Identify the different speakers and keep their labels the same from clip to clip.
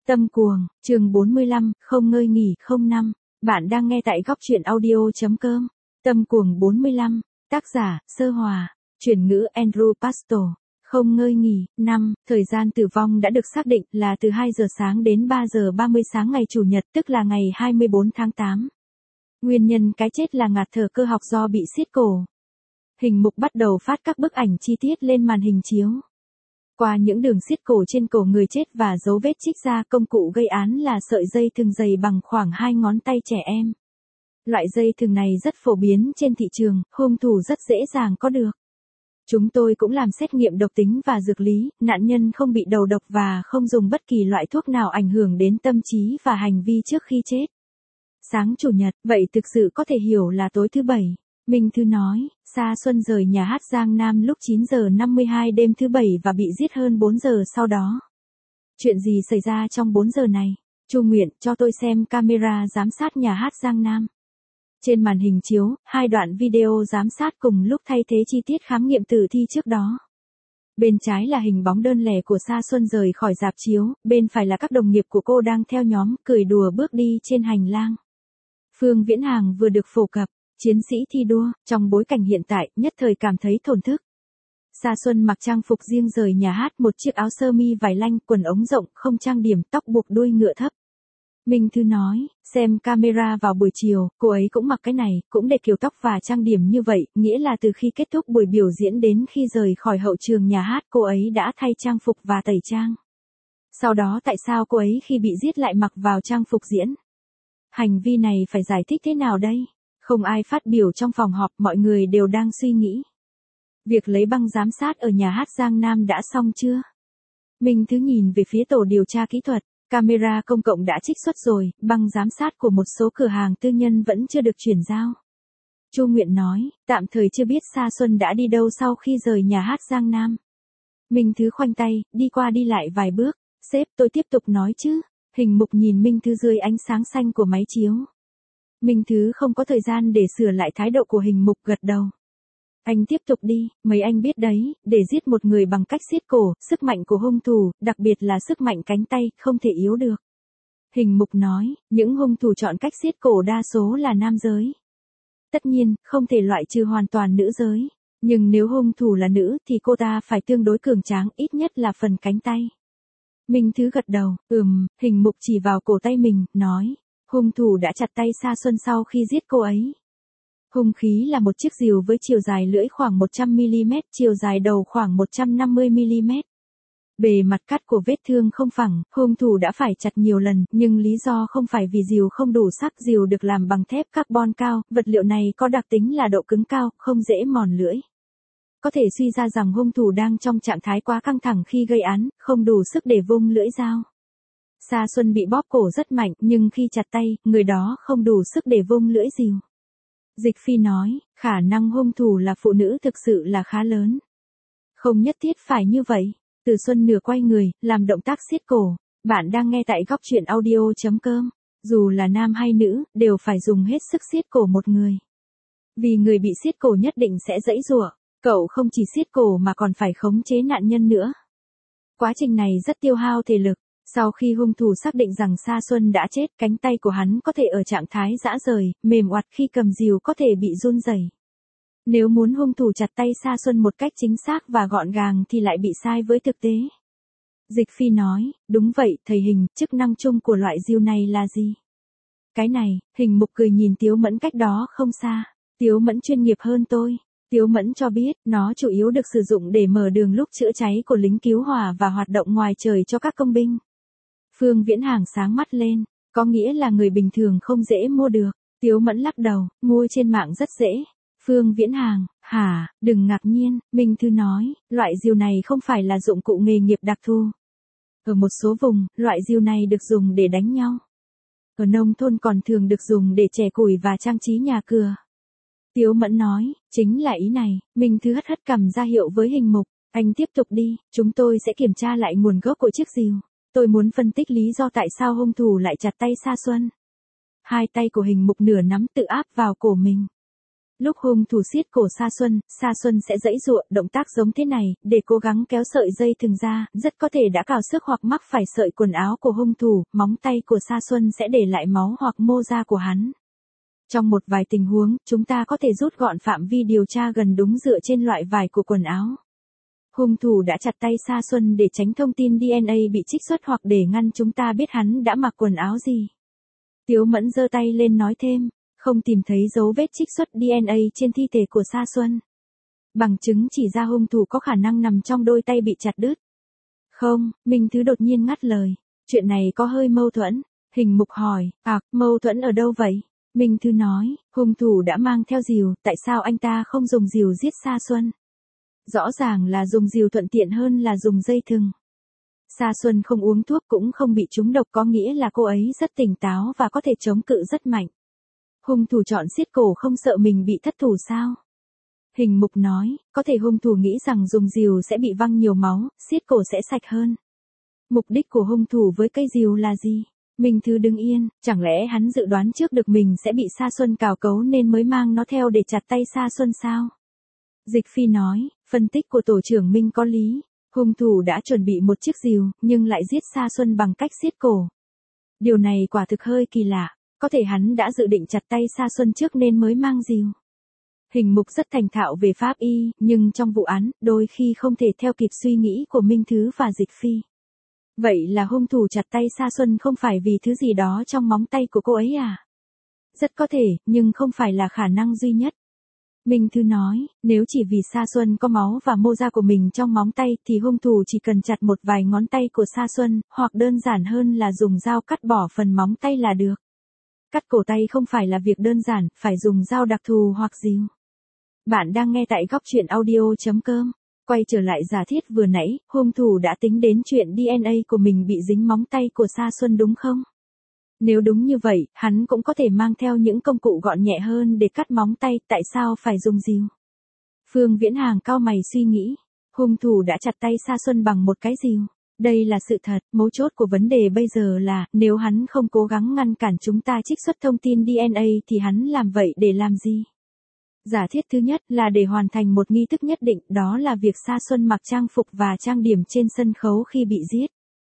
Speaker 1: Tâm cuồng, chương 45, không ngơi nghỉ không năm. Bạn đang nghe tại góc truyện audio.com. Tâm cuồng 45, tác giả, Sơ Hòa, chuyển ngữ Andrew Pastor. Không ngơi nghỉ, năm, thời gian tử vong đã được xác định là từ 2 giờ sáng đến 3 giờ 30 sáng ngày Chủ nhật, tức là ngày 24 tháng 8. Nguyên nhân cái chết là ngạt thở cơ học do bị siết cổ. Hình mục bắt đầu phát các bức ảnh chi tiết lên màn hình chiếu. Qua những đường siết cổ trên cổ người chết và dấu vết trích ra, công cụ gây án là sợi dây thừng dày bằng khoảng 2 ngón tay trẻ em. Loại dây thừng này rất phổ biến trên thị trường, hung thủ rất dễ dàng có được. Chúng tôi cũng làm xét nghiệm độc tính và dược lý, nạn nhân không bị đầu độc và không dùng bất kỳ loại thuốc nào ảnh hưởng đến tâm trí và hành vi trước khi chết. Sáng Chủ nhật, vậy thực sự có thể hiểu là tối thứ Bảy. Minh Thư nói, Sa Xuân rời nhà hát Giang Nam lúc 9 giờ 52 đêm thứ Bảy và bị giết hơn 4 giờ sau đó. Chuyện gì xảy ra trong 4 giờ này? Chu Nguyện, cho tôi xem camera giám sát nhà hát Giang Nam. Trên màn hình chiếu, 2 đoạn video giám sát cùng lúc thay thế chi tiết khám nghiệm tử thi trước đó. Bên trái là hình bóng đơn lẻ của Sa Xuân rời khỏi rạp chiếu, bên phải là các đồng nghiệp của cô đang theo nhóm, cười đùa bước đi trên hành lang. Phương Viễn Hàng vừa được phổ cập. Chiến sĩ thi đua, trong bối cảnh hiện tại, nhất thời cảm thấy thổn thức. Sa Xuân mặc trang phục riêng rời nhà hát, một chiếc áo sơ mi vải lanh, quần ống rộng, không trang điểm, tóc buộc đuôi ngựa thấp. Minh Thư nói, xem camera vào buổi chiều, cô ấy cũng mặc cái này, cũng để kiểu tóc và trang điểm như vậy, nghĩa là từ khi kết thúc buổi biểu diễn đến khi rời khỏi hậu trường nhà hát cô ấy đã thay trang phục và tẩy trang. Sau đó tại sao cô ấy khi bị giết lại mặc vào trang phục diễn? Hành vi này phải giải thích thế nào đây? Không ai phát biểu trong phòng họp, mọi người đều đang suy nghĩ. Việc lấy băng giám sát ở nhà hát Giang Nam đã xong chưa? Minh Thư nhìn về phía tổ điều tra kỹ thuật, camera công cộng đã trích xuất rồi, băng giám sát của một số cửa hàng tư nhân vẫn chưa được chuyển giao. Chu Nguyện nói, tạm thời chưa biết Sa Xuân đã đi đâu sau khi rời nhà hát Giang Nam. Minh Thư khoanh tay, đi qua đi lại vài bước, sếp tôi tiếp tục nói chứ. Hình mục nhìn Minh Thư dưới ánh sáng xanh của máy chiếu. Minh Thư không có thời gian để sửa lại thái độ của hình mục, gật đầu. Anh tiếp tục đi, mấy anh biết đấy, để giết một người bằng cách siết cổ, sức mạnh của hung thủ, đặc biệt là sức mạnh cánh tay, không thể yếu được. Hình mục nói, những hung thủ chọn cách siết cổ đa số là nam giới. Tất nhiên, không thể loại trừ hoàn toàn nữ giới. Nhưng nếu hung thủ là nữ thì cô ta phải tương đối cường tráng, ít nhất là phần cánh tay. Minh Thư gật đầu, hình mục chỉ vào cổ tay mình, nói. Hung thủ đã chặt tay Sa Xuân sau khi giết cô ấy. Hung khí là một chiếc rìu với chiều dài lưỡi khoảng 100mm, chiều dài đầu khoảng 150mm. Bề mặt cắt của vết thương không phẳng, hung thủ đã phải chặt nhiều lần, nhưng lý do không phải vì rìu không đủ sắc. Rìu được làm bằng thép carbon cao, vật liệu này có đặc tính là độ cứng cao, không dễ mòn lưỡi. Có thể suy ra rằng hung thủ đang trong trạng thái quá căng thẳng khi gây án, không đủ sức để vung lưỡi dao. Sa Xuân bị bóp cổ rất mạnh, nhưng khi chặt tay, người đó không đủ sức để vung lưỡi rìu. Dịch Phi nói, khả năng hung thủ là phụ nữ thực sự là khá lớn. Không nhất thiết phải như vậy. Từ Xuân nửa quay người, làm động tác siết cổ. Bạn đang nghe tại góc truyện audio.com. Dù là nam hay nữ, đều phải dùng hết sức siết cổ một người. Vì người bị siết cổ nhất định sẽ giãy giụa. Cậu không chỉ siết cổ mà còn phải khống chế nạn nhân nữa. Quá trình này rất tiêu hao thể lực. Sau khi hung thủ xác định rằng Sa Xuân đã chết, cánh tay của hắn có thể ở trạng thái rã rời, mềm oặt, khi cầm rìu có thể bị run rẩy. Nếu muốn hung thủ chặt tay Sa Xuân một cách chính xác và gọn gàng thì lại bị sai với thực tế. Dịch Phi nói, đúng vậy, thầy Hình, chức năng chung của loại rìu này là gì? Cái này, Hình mục cười nhìn Tiếu Mẫn cách đó không xa. Tiếu Mẫn chuyên nghiệp hơn tôi. Tiếu Mẫn cho biết, nó chủ yếu được sử dụng để mở đường lúc chữa cháy của lính cứu hỏa và hoạt động ngoài trời cho các công binh. Phương Viễn Hàng sáng mắt lên, có nghĩa là người bình thường không dễ mua được. Tiếu Mẫn lắc đầu, mua trên mạng rất dễ. Phương Viễn Hàng, hả, đừng ngạc nhiên, Minh Thư nói, loại rìu này không phải là dụng cụ nghề nghiệp đặc thù. Ở một số vùng, loại rìu này được dùng để đánh nhau. Ở nông thôn còn thường được dùng để chẻ củi và trang trí nhà cửa. Tiếu Mẫn nói, chính là ý này. Minh Thư hất hất cằm ra hiệu với hình mục, anh tiếp tục đi, chúng tôi sẽ kiểm tra lại nguồn gốc của chiếc rìu. Tôi muốn phân tích lý do tại sao hung thủ lại chặt tay Sa Xuân. Hai tay của hình mục nửa nắm tự áp vào cổ mình. Lúc hung thủ siết cổ Sa Xuân sẽ giãy giụa, động tác giống thế này, để cố gắng kéo sợi dây thừng ra, rất có thể đã cào xước hoặc mắc phải sợi quần áo của hung thủ, móng tay của Sa Xuân sẽ để lại máu hoặc mô da của hắn. Trong một vài tình huống, chúng ta có thể rút gọn phạm vi điều tra gần đúng dựa trên loại vải của quần áo. Hung thủ đã chặt tay Sa Xuân để tránh thông tin DNA bị trích xuất hoặc để ngăn chúng ta biết hắn đã mặc quần áo gì. Tiếu Mẫn giơ tay lên nói thêm, không tìm thấy dấu vết trích xuất DNA trên thi thể của Sa Xuân. Bằng chứng chỉ ra hung thủ có khả năng nằm trong đôi tay bị chặt đứt. Không, Minh Thứ đột nhiên ngắt lời, chuyện này có hơi mâu thuẫn. Hình Mục hỏi, mâu thuẫn ở đâu vậy? Minh Thứ nói, hung thủ đã mang theo rìu, tại sao anh ta không dùng rìu giết Sa Xuân? Rõ ràng là dùng rìu thuận tiện hơn là dùng dây thừng. Sa Xuân không uống thuốc cũng không bị trúng độc, có nghĩa là cô ấy rất tỉnh táo và có thể chống cự rất mạnh. Hung thủ chọn siết cổ không sợ mình bị thất thủ sao? Hình Mục nói, có thể hung thủ nghĩ rằng dùng rìu sẽ bị văng nhiều máu, siết cổ sẽ sạch hơn. Mục đích của hung thủ với cây rìu là gì? Minh Thứ đứng yên, chẳng lẽ hắn dự đoán trước được mình sẽ bị Sa Xuân cào cấu nên mới mang nó theo để chặt tay Sa Xuân sao? Dịch Phi nói, phân tích của tổ trưởng Minh có lý. Hung thủ đã chuẩn bị một chiếc rìu, nhưng lại giết Sa Xuân bằng cách siết cổ. Điều này quả thực hơi kỳ lạ, có thể hắn đã dự định chặt tay Sa Xuân trước nên mới mang rìu. Hình Mục rất thành thạo về pháp y, nhưng trong vụ án, đôi khi không thể theo kịp suy nghĩ của Minh Thứ và Dịch Phi. Vậy là hung thủ chặt tay Sa Xuân không phải vì thứ gì đó trong móng tay của cô ấy à? Rất có thể, nhưng không phải là khả năng duy nhất. Minh Thứ nói, nếu chỉ vì Sa Xuân có máu và mô da của mình trong móng tay thì hung thủ chỉ cần chặt một vài ngón tay của Sa Xuân, hoặc đơn giản hơn là dùng dao cắt bỏ phần móng tay là được. Cắt cổ tay không phải là việc đơn giản, phải dùng dao đặc thù hoặc rìu. Bạn đang nghe tại góc truyện audio.com. Quay trở lại giả thiết vừa nãy, hung thủ đã tính đến chuyện DNA của mình bị dính móng tay của Sa Xuân đúng không? Nếu đúng như vậy, hắn cũng có thể mang theo những công cụ gọn nhẹ hơn để cắt móng tay, tại sao phải dùng rìu? Phương Viễn Hàng cau mày suy nghĩ, hung thủ đã chặt tay Sa Xuân bằng một cái rìu. Đây là sự thật, mấu chốt của vấn đề bây giờ là, nếu hắn không cố gắng ngăn cản chúng ta trích xuất thông tin DNA thì hắn làm vậy để làm gì? Giả thiết thứ nhất là để hoàn thành một nghi thức nhất định, đó là việc Sa Xuân mặc trang phục và trang điểm trên sân khấu khi bị giết.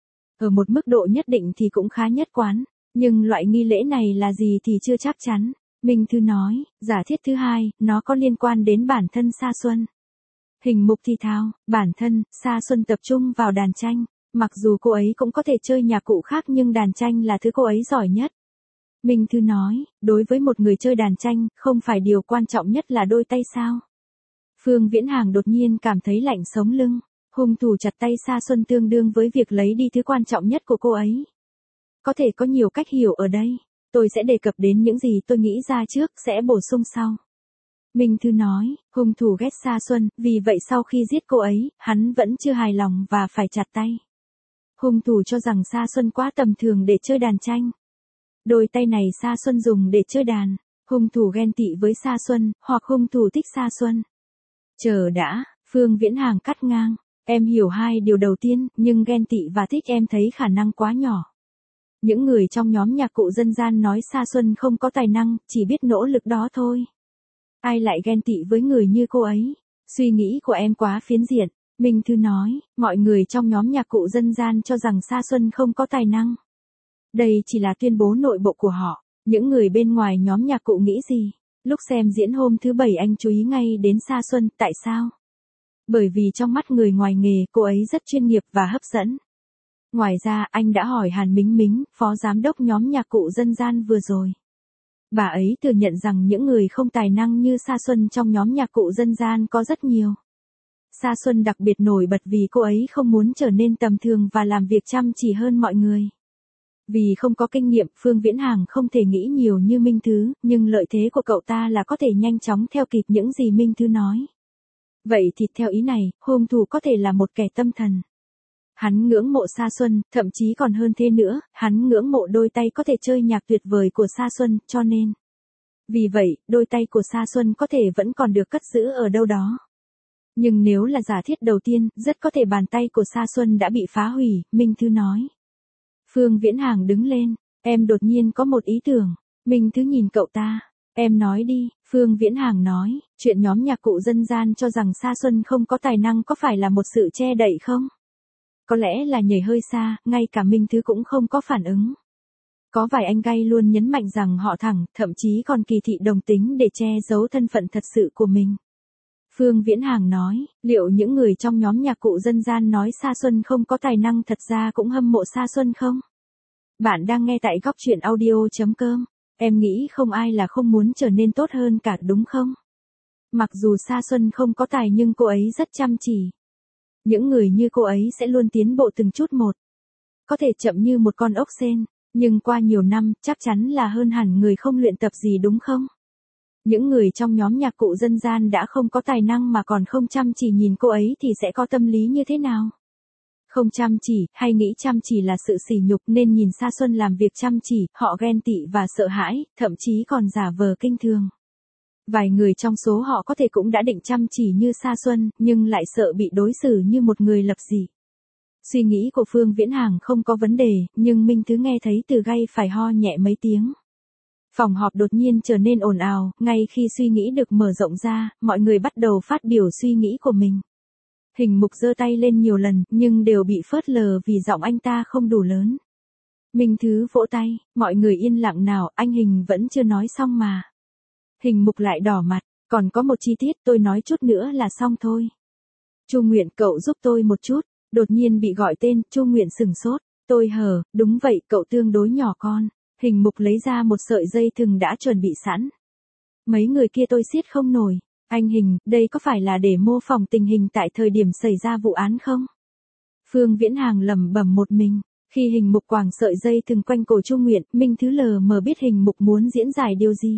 Speaker 1: Ở một mức độ nhất định thì cũng khá nhất quán, nhưng loại nghi lễ này là gì thì chưa chắc chắn. Minh Thư nói, giả thiết thứ hai, nó có liên quan đến bản thân Sa Xuân. Hình Mục thì thào, bản thân, Sa Xuân tập trung vào đàn tranh. Mặc dù cô ấy cũng có thể chơi nhạc cụ khác nhưng đàn tranh là thứ cô ấy giỏi nhất. Minh Thư nói, đối với một người chơi đàn tranh, không phải điều quan trọng nhất là đôi tay sao? Phương Viễn Hàng đột nhiên cảm thấy lạnh sống lưng. Hung thủ chặt tay Sa Xuân tương đương với việc lấy đi thứ quan trọng nhất của cô ấy. Có thể có nhiều cách hiểu ở đây. Tôi sẽ đề cập đến những gì tôi nghĩ ra trước, sẽ bổ sung sau. Minh Thư nói, hung thủ ghét Sa Xuân, vì vậy sau khi giết cô ấy, hắn vẫn chưa hài lòng và phải chặt tay. Hung thủ cho rằng Sa Xuân quá tầm thường để chơi đàn tranh. Đôi tay này Sa Xuân dùng để chơi đàn. Hung thủ ghen tị với Sa Xuân, hoặc hung thủ thích Sa Xuân. Chờ đã, Phương Viễn Hàng cắt ngang. Em hiểu hai điều đầu tiên, nhưng ghen tị và thích em thấy khả năng quá nhỏ. Những người trong nhóm nhạc cụ dân gian nói Sa Xuân không có tài năng, chỉ biết nỗ lực đó thôi. Ai lại ghen tị với người như cô ấy? Suy nghĩ của em quá phiến diện. Minh Thư nói, mọi người trong nhóm nhạc cụ dân gian cho rằng Sa Xuân không có tài năng. Đây chỉ là tuyên bố nội bộ của họ. Những người bên ngoài nhóm nhạc cụ nghĩ gì? Lúc xem diễn hôm thứ Bảy anh chú ý ngay đến Sa Xuân, tại sao? Bởi vì trong mắt người ngoài nghề, cô ấy rất chuyên nghiệp và hấp dẫn. Ngoài ra, anh đã hỏi Hàn Mính Mính, phó giám đốc nhóm nhạc cụ dân gian vừa rồi. Bà ấy thừa nhận rằng những người không tài năng như Sa Xuân trong nhóm nhạc cụ dân gian có rất nhiều. Sa Xuân đặc biệt nổi bật vì cô ấy không muốn trở nên tầm thường và làm việc chăm chỉ hơn mọi người. Vì không có kinh nghiệm, Phương Viễn Hàng không thể nghĩ nhiều như Minh Thứ, nhưng lợi thế của cậu ta là có thể nhanh chóng theo kịp những gì Minh Thứ nói. Vậy thì theo ý này, hung thủ có thể là một kẻ tâm thần. Hắn ngưỡng mộ Sa Xuân, thậm chí còn hơn thế nữa, hắn ngưỡng mộ đôi tay có thể chơi nhạc tuyệt vời của Sa Xuân, cho nên. Vì vậy, đôi tay của Sa Xuân có thể vẫn còn được cất giữ ở đâu đó. Nhưng nếu là giả thiết đầu tiên, rất có thể bàn tay của Sa Xuân đã bị phá hủy, Minh Thứ nói. Phương Viễn Hàng đứng lên, em đột nhiên có một ý tưởng. Minh Thứ nhìn cậu ta. Em nói đi, Phương Viễn Hàng nói, chuyện nhóm nhạc cụ dân gian cho rằng Sa Xuân không có tài năng có phải là một sự che đậy không? Có lẽ là nhảy hơi xa, ngay cả Minh Thứ cũng không có phản ứng. Có vài anh gay luôn nhấn mạnh rằng họ thẳng, thậm chí còn kỳ thị đồng tính để che giấu thân phận thật sự của mình. Phương Viễn Hàng nói, liệu những người trong nhóm nhạc cụ dân gian nói Sa Xuân không có tài năng thật ra cũng hâm mộ Sa Xuân không? Bạn đang nghe tại góc truyện audio.com. Em nghĩ không ai là không muốn trở nên tốt hơn cả đúng không? Mặc dù Sa Xuân không có tài nhưng cô ấy rất chăm chỉ. Những người như cô ấy sẽ luôn tiến bộ từng chút một. Có thể chậm như một con ốc sên, nhưng qua nhiều năm chắc chắn là hơn hẳn người không luyện tập gì đúng không? Những người trong nhóm nhạc cụ dân gian đã không có tài năng mà còn không chăm chỉ nhìn cô ấy thì sẽ có tâm lý như thế nào? Không chăm chỉ, hay nghĩ chăm chỉ là sự sỉ nhục nên nhìn Sa Xuân làm việc chăm chỉ, họ ghen tị và sợ hãi, thậm chí còn giả vờ kinh thường. Vài người trong số họ có thể cũng đã định chăm chỉ như Sa Xuân, nhưng lại sợ bị đối xử như một người lập dị. Suy nghĩ của Phương Viễn Hàng không có vấn đề, nhưng Minh Thứ nghe thấy Từ Gay phải ho nhẹ mấy tiếng. Phòng họp đột nhiên trở nên ồn ào, ngay khi suy nghĩ được mở rộng ra, mọi người bắt đầu phát biểu suy nghĩ của mình. Hình Mục giơ tay lên nhiều lần, nhưng đều bị phớt lờ vì giọng anh ta không đủ lớn. Minh Thứ vỗ tay, mọi người yên lặng nào, anh Hình vẫn chưa nói xong mà. Hình Mục lại đỏ mặt, còn có một chi tiết tôi nói chút nữa là xong thôi. Chu Nguyện cậu giúp tôi một chút, đột nhiên bị gọi tên, Chu Nguyện sửng sốt, tôi hờ, đúng vậy cậu tương đối nhỏ con. Hình Mục lấy ra một sợi dây thừng đã chuẩn bị sẵn. Mấy người kia tôi siết không nổi. Anh Hình, đây có phải là để mô phỏng tình hình tại thời điểm xảy ra vụ án không? Phương Viễn Hàng lẩm bẩm một mình. Khi Hình Mục quàng sợi dây thừng quanh cổ Chu Nguyện, Minh Thứ lờ mờ biết Hình Mục muốn diễn giải điều gì.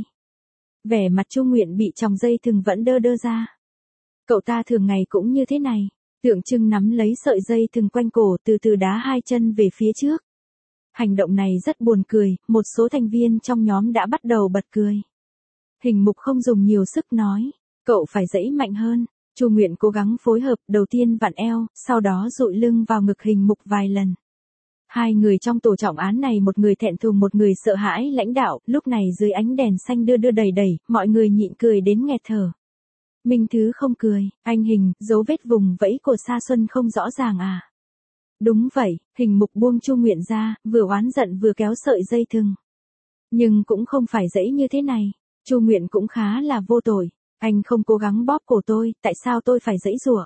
Speaker 1: Vẻ mặt Chu Nguyện bị chòng dây thừng vẫn đơ đơ ra. Cậu ta thường ngày cũng như thế này, tượng trưng nắm lấy sợi dây thừng quanh cổ từ từ đá hai chân về phía trước. Hành động này rất buồn cười, một số thành viên trong nhóm đã bắt đầu bật cười. Hình Mục không dùng nhiều sức nói, cậu phải giãy mạnh hơn. Chu Nguyện cố gắng phối hợp, đầu tiên vặn eo, sau đó dụi lưng vào ngực Hình Mục vài lần. Hai người trong tổ trọng án này, một người thẹn thùng một người sợ hãi lãnh đạo, lúc này dưới ánh đèn xanh đưa đưa đẩy đẩy, mọi người nhịn cười đến nghẹt thở. Minh Thứ không cười, anh Hình, dấu vết vùng vẫy của Sa Xuân không rõ ràng à? Đúng vậy, Hình Mục buông Chu Nguyện ra, vừa oán giận vừa kéo sợi dây thừng. Nhưng cũng không phải dãy như thế này, Chu Nguyện cũng khá là vô tội, anh không cố gắng bóp cổ tôi, tại sao tôi phải giãy giụa?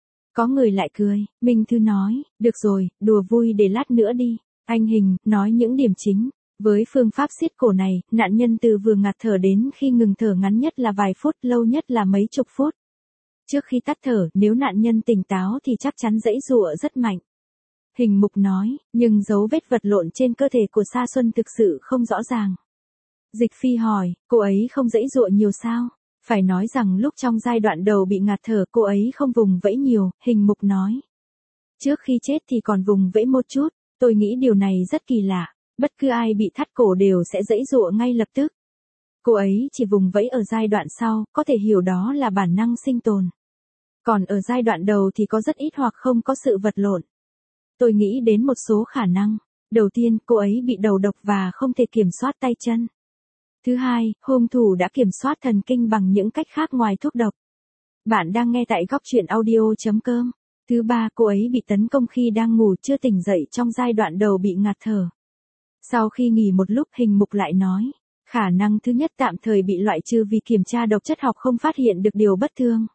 Speaker 1: Có người lại cười, Minh Thư nói, được rồi, đùa vui để lát nữa đi. Anh Hình, nói những điểm chính. Với phương pháp siết cổ này, nạn nhân từ vừa ngạt thở đến khi ngừng thở ngắn nhất là vài phút, lâu nhất là mấy chục phút. Trước khi tắt thở, nếu nạn nhân tỉnh táo thì chắc chắn giãy giụa rất mạnh. Hình Mục nói, nhưng dấu vết vật lộn trên cơ thể của Sa Xuân thực sự không rõ ràng. Dịch Phi hỏi, cô ấy không giãy giụa nhiều sao? Phải nói rằng lúc trong giai đoạn đầu bị ngạt thở cô ấy không vùng vẫy nhiều, Hình Mục nói. Trước khi chết thì còn vùng vẫy một chút, tôi nghĩ điều này rất kỳ lạ, bất cứ ai bị thắt cổ đều sẽ giãy giụa ngay lập tức. Cô ấy chỉ vùng vẫy ở giai đoạn sau, có thể hiểu đó là bản năng sinh tồn. Còn ở giai đoạn đầu thì có rất ít hoặc không có sự vật lộn. Tôi nghĩ đến một số khả năng. Đầu tiên, cô ấy bị đầu độc và không thể kiểm soát tay chân. Thứ hai, hung thủ đã kiểm soát thần kinh bằng những cách khác ngoài thuốc độc. Bạn đang nghe tại góc truyện audio.com. Thứ ba, cô ấy bị tấn công khi đang ngủ chưa tỉnh dậy trong giai đoạn đầu bị ngạt thở. Sau khi nghỉ một lúc, Hình Mục lại nói, khả năng thứ nhất tạm thời bị loại trừ vì kiểm tra độc chất học không phát hiện được điều bất thường.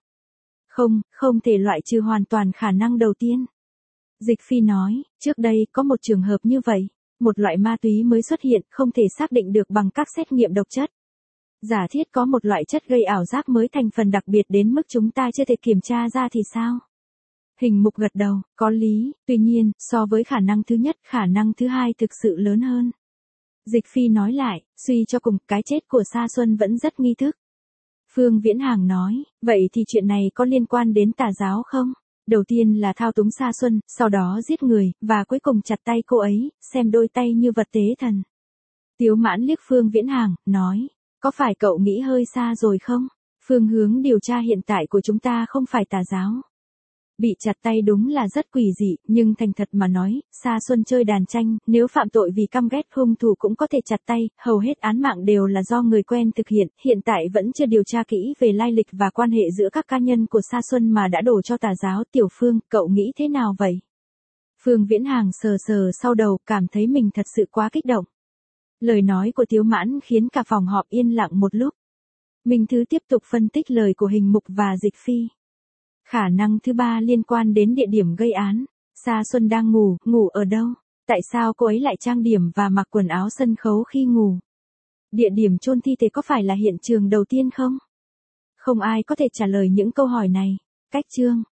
Speaker 1: Không thể loại trừ hoàn toàn khả năng đầu tiên. Dịch Phi nói, trước đây có một trường hợp như vậy, một loại ma túy mới xuất hiện không thể xác định được bằng các xét nghiệm độc chất. Giả thiết có một loại chất gây ảo giác mới thành phần đặc biệt đến mức chúng ta chưa thể kiểm tra ra thì sao? Hình Mục gật đầu, có lý, tuy nhiên, so với khả năng thứ nhất, khả năng thứ hai thực sự lớn hơn. Dịch Phi nói lại, suy cho cùng, cái chết của Sa Xuân vẫn rất nghi thức. Phương Viễn Hàng nói, vậy thì chuyện này có liên quan đến tà giáo không? Đầu tiên là thao túng Sa Xuân, sau đó giết người, và cuối cùng chặt tay cô ấy, xem đôi tay như vật tế thần. Tiếu Mãn liếc Phương Viễn Hàng, nói, có phải cậu nghĩ hơi xa rồi không? Phương hướng điều tra hiện tại của chúng ta không phải tà giáo. Bị chặt tay đúng là rất quỷ dị, nhưng thành thật mà nói, Sa Xuân chơi đàn tranh, nếu phạm tội vì căm ghét hung thủ cũng có thể chặt tay, hầu hết án mạng đều là do người quen thực hiện tại vẫn chưa điều tra kỹ về lai lịch và quan hệ giữa các cá nhân của Sa Xuân mà đã đổ cho tà giáo. Tiểu Phương, cậu nghĩ thế nào vậy? Phương Viễn Hàng sờ sờ sau đầu, cảm thấy mình thật sự quá kích động. Lời nói của Tiếu Mãn khiến cả phòng họp yên lặng một lúc. Minh Thứ tiếp tục phân tích lời của Hình Mục và Dịch Phi. Khả năng thứ ba liên quan đến địa điểm gây án. Sa Xuân đang ngủ ở đâu? Tại sao cô ấy lại trang điểm và mặc quần áo sân khấu khi ngủ? Địa điểm chôn thi thể có phải là hiện trường đầu tiên không? Không ai có thể trả lời những câu hỏi này. Cách chương